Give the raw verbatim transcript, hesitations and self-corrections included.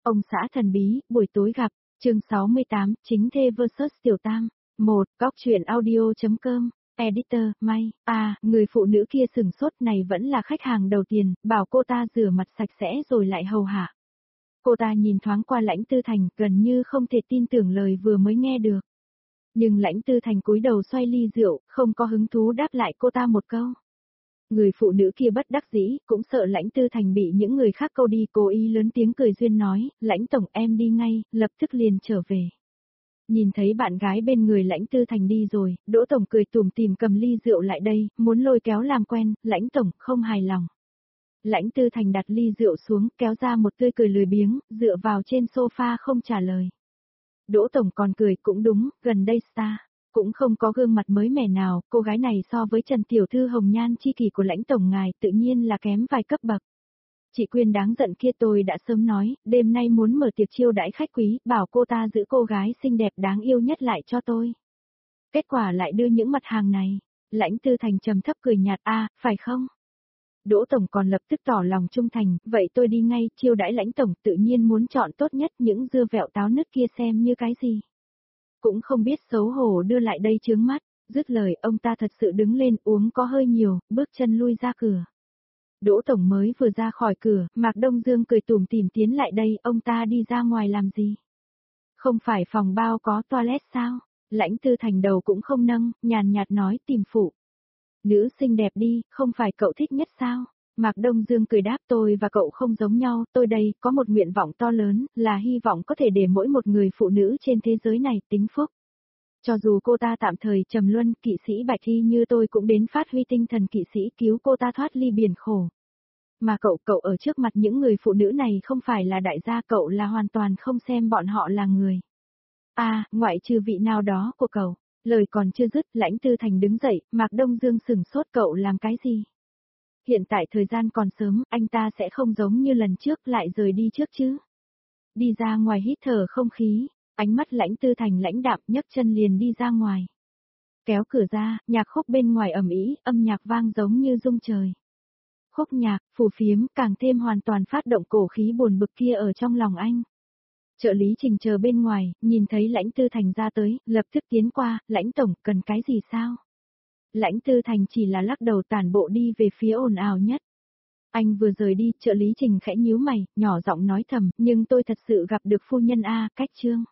Ông xã thần bí, buổi tối gặp, chương sáu mươi tám, chính thê versus tiểu tam. một. Góc truyện audio.com, editor, May, à, người phụ nữ kia sừng sốt này vẫn là khách hàng đầu tiên, bảo cô ta rửa mặt sạch sẽ rồi lại hầu hạ. Cô ta nhìn thoáng qua Lãnh Tư Thành, gần như không thể tin tưởng lời vừa mới nghe được. Nhưng Lãnh Tư Thành cúi đầu xoay ly rượu, không có hứng thú đáp lại cô ta một câu. Người phụ nữ kia bất đắc dĩ, cũng sợ Lãnh Tư Thành bị những người khác câu đi, cố ý lớn tiếng cười duyên nói, Lãnh tổng em đi ngay, lập tức liền trở về. Nhìn thấy bạn gái bên người Lãnh Tư Thành đi rồi, Đỗ tổng cười tủm tỉm cầm ly rượu lại đây, muốn lôi kéo làm quen, Lãnh tổng không hài lòng. Lãnh Tư Thành đặt ly rượu xuống, kéo ra một tươi cười lười biếng, dựa vào trên sofa không trả lời. Đỗ tổng còn cười, cũng đúng, gần đây star cũng không có gương mặt mới mẻ nào, cô gái này so với Trần Tiểu Thư hồng nhan chi kỷ của Lãnh tổng ngài tự nhiên là kém vài cấp bậc. Chị Quyên đáng giận kia tôi đã sớm nói, đêm nay muốn mở tiệc chiêu đãi khách quý, bảo cô ta giữ cô gái xinh đẹp đáng yêu nhất lại cho tôi. Kết quả lại đưa những mặt hàng này. Lãnh Tư Thành trầm thấp cười nhạt, a, phải không? Đỗ tổng còn lập tức tỏ lòng trung thành, vậy tôi đi ngay, chiêu đãi Lãnh tổng tự nhiên muốn chọn tốt nhất, những dưa vẹo táo nứt kia xem như cái gì. Cũng không biết xấu hổ đưa lại đây chướng mắt, dứt lời ông ta thật sự đứng lên uống có hơi nhiều, bước chân lui ra cửa. Đỗ tổng mới vừa ra khỏi cửa, Mạc Đông Dương cười tủm tỉm tiến lại đây, ông ta đi ra ngoài làm gì? Không phải phòng bao có toilet sao? Lãnh Tư Thành đầu cũng không nâng, nhàn nhạt nói tìm phụ. Nữ xinh đẹp đi, không phải cậu thích nhất sao? Mạc Đông Dương cười đáp, tôi và cậu không giống nhau, tôi đây có một nguyện vọng to lớn, là hy vọng có thể để mỗi một người phụ nữ trên thế giới này tính phúc. Cho dù cô ta tạm thời trầm luân, kỵ sĩ Bạch Thi như tôi cũng đến phát huy tinh thần kỵ sĩ cứu cô ta thoát ly biển khổ. Mà cậu, cậu ở trước mặt những người phụ nữ này không phải là đại gia, cậu là hoàn toàn không xem bọn họ là người. À, ngoại trừ vị nào đó của cậu. Lời còn chưa dứt, Lãnh Tư Thành đứng dậy, Mạc Đông Dương sừng sốt, cậu làm cái gì? Hiện tại thời gian còn sớm, anh ta sẽ không giống như lần trước lại rời đi trước chứ. Đi ra ngoài hít thở không khí, ánh mắt Lãnh Tư Thành lãnh đạm, nhấc chân liền đi ra ngoài. Kéo cửa ra, nhạc khúc bên ngoài ầm ĩ, âm nhạc vang giống như rung trời. Khúc nhạc, phù phiếm, càng thêm hoàn toàn phát động cổ khí buồn bực kia ở trong lòng anh. Trợ lý Trình chờ bên ngoài, nhìn thấy Lãnh Tư Thành ra tới, lập tức tiến qua, Lãnh tổng, cần cái gì sao? Lãnh Tư Thành chỉ là lắc đầu tản bộ đi về phía ồn ào nhất. Anh vừa rời đi, trợ lý Trình khẽ nhíu mày, nhỏ giọng nói thầm, nhưng tôi thật sự gặp được phu nhân A, cách trương.